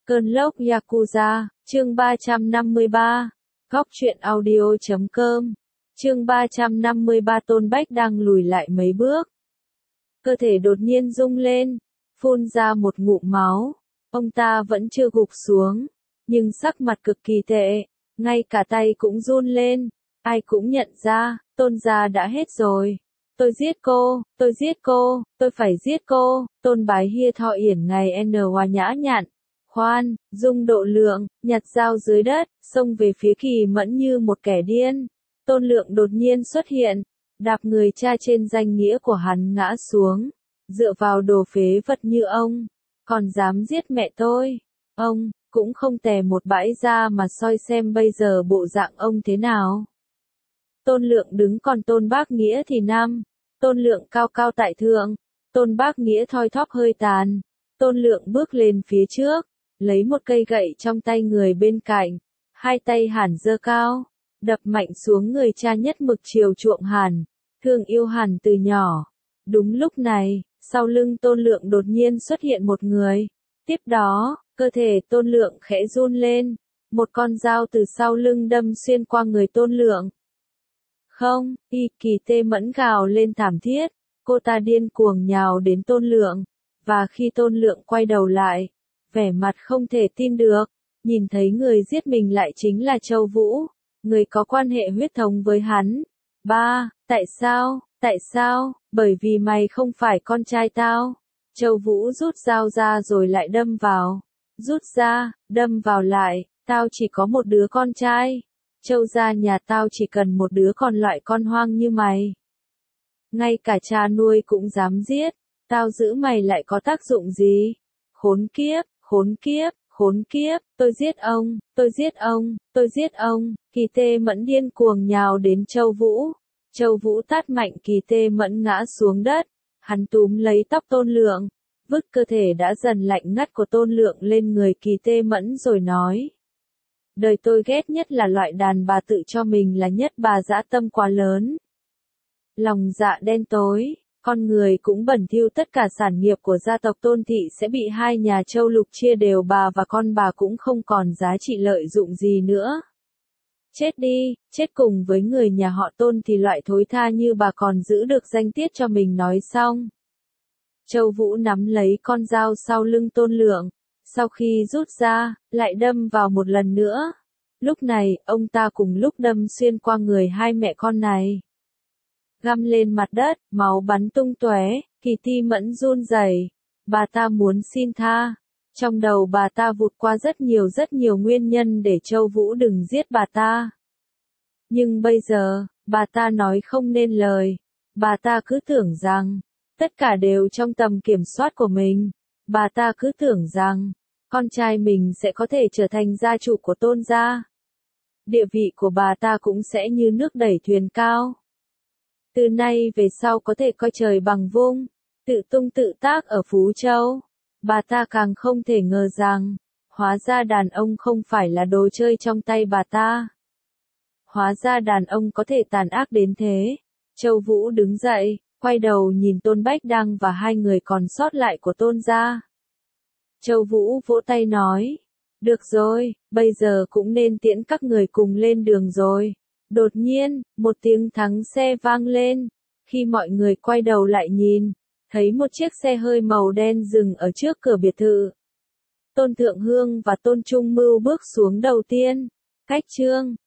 Cơn lốc Yakuza, chương 353. Góc truyện audio.com. Chương 353 Tôn Bách đang lùi lại mấy bước. Cơ thể đột nhiên rung lên, phun ra một ngụm máu. Ông ta vẫn chưa gục xuống, nhưng sắc mặt cực kỳ tệ, ngay cả tay cũng run lên. Ai cũng nhận ra, Tôn gia đã hết rồi. Tôi giết cô, tôi phải giết cô. Tôn Bái Hia thọ yển ngày Hoa nhã nhặn. Khoan, Dung Độ Lượng, nhặt dao dưới đất, xông về phía Kỳ Mẫn như một kẻ điên. Tôn Lượng đột nhiên xuất hiện, đạp người cha trên danh nghĩa của hắn ngã xuống. Dựa vào đồ phế vật như ông, còn dám giết mẹ tôi. Ông, cũng không tè một bãi ra mà soi xem bây giờ bộ dạng ông thế nào. Tôn Lượng đứng còn Tôn Bác Nghĩa thì nằm. Tôn Lượng cao cao tại thượng, Tôn Bác Nghĩa thoi thóp hơi tàn. Tôn Lượng bước lên phía trước, lấy một cây gậy trong tay người bên cạnh, hai tay Hàn giơ cao, đập mạnh xuống người cha nhất mực chiều chuộng Hàn, thương yêu Hàn từ nhỏ. Đúng lúc này, sau lưng Tôn Lượng đột nhiên xuất hiện một người. Tiếp đó, cơ thể Tôn Lượng khẽ run lên, một con dao từ sau lưng đâm xuyên qua người Tôn Lượng. Không, Kỳ Tê Mẫn gào lên thảm thiết, cô ta điên cuồng nhào đến Tôn Lượng, và khi Tôn Lượng quay đầu lại, vẻ mặt không thể tin được, nhìn thấy người giết mình lại chính là Châu Vũ, người có quan hệ huyết thống với hắn. Ba, tại sao, bởi vì mày không phải con trai tao. Châu Vũ rút dao ra rồi lại đâm vào, rút ra, đâm vào lại, tao chỉ có một đứa con trai. Châu gia nhà tao chỉ cần một đứa còn loại con hoang như mày. Ngay cả cha nuôi cũng dám giết, tao giữ mày lại có tác dụng gì? Khốn kiếp, tôi giết ông. Kỳ Tê Mẫn điên cuồng nhào đến Châu Vũ. Châu Vũ tát mạnh Kỳ Tê Mẫn ngã xuống đất, hắn túm lấy tóc Tôn Lượng, vứt cơ thể đã dần lạnh ngắt của Tôn Lượng lên người Kỳ Tê Mẫn rồi nói. Đời tôi ghét nhất là loại đàn bà tự cho mình là nhất bà dã tâm quá lớn. Lòng dạ đen tối, con người cũng bẩn thỉu, tất cả sản nghiệp của gia tộc Tôn thị sẽ bị hai nhà Châu Lục chia đều, bà và con bà cũng không còn giá trị lợi dụng gì nữa. Chết đi, chết cùng với người nhà họ Tôn thì loại thối tha như bà còn giữ được danh tiết cho mình. Nói xong, Châu Vũ nắm lấy con dao sau lưng Tôn Lượng, sau khi rút ra, lại đâm vào một lần nữa. Lúc này, ông ta cùng lúc đâm xuyên qua người hai mẹ con này. Găm lên mặt đất, máu bắn tung tóe. Kỳ Tê Mẫn run rẩy, bà ta muốn xin tha. Trong đầu bà ta vụt qua rất nhiều nguyên nhân để Châu Vũ đừng giết bà ta. Nhưng bây giờ, bà ta nói không nên lời. Bà ta cứ tưởng rằng, tất cả đều trong tầm kiểm soát của mình. Bà ta cứ tưởng rằng, con trai mình sẽ có thể trở thành gia chủ của Tôn gia. Địa vị của bà ta cũng sẽ như nước đẩy thuyền cao. Từ nay về sau có thể coi trời bằng vung, tự tung tự tác ở Phú Châu. Bà ta càng không thể ngờ rằng, hóa ra đàn ông không phải là đồ chơi trong tay bà ta. Hóa ra đàn ông có thể tàn ác đến thế. Châu Vũ đứng dậy, quay đầu nhìn Tôn Bách Đăng và hai người còn sót lại của Tôn gia. Châu Vũ vỗ tay nói, được rồi, bây giờ cũng nên tiễn các người cùng lên đường rồi. Đột nhiên, một tiếng thắng xe vang lên. Khi mọi người quay đầu lại nhìn, thấy một chiếc xe hơi màu đen dừng ở trước cửa biệt thự. Tôn Thượng Hương và Tôn Trung Mưu bước xuống đầu tiên. Cách chương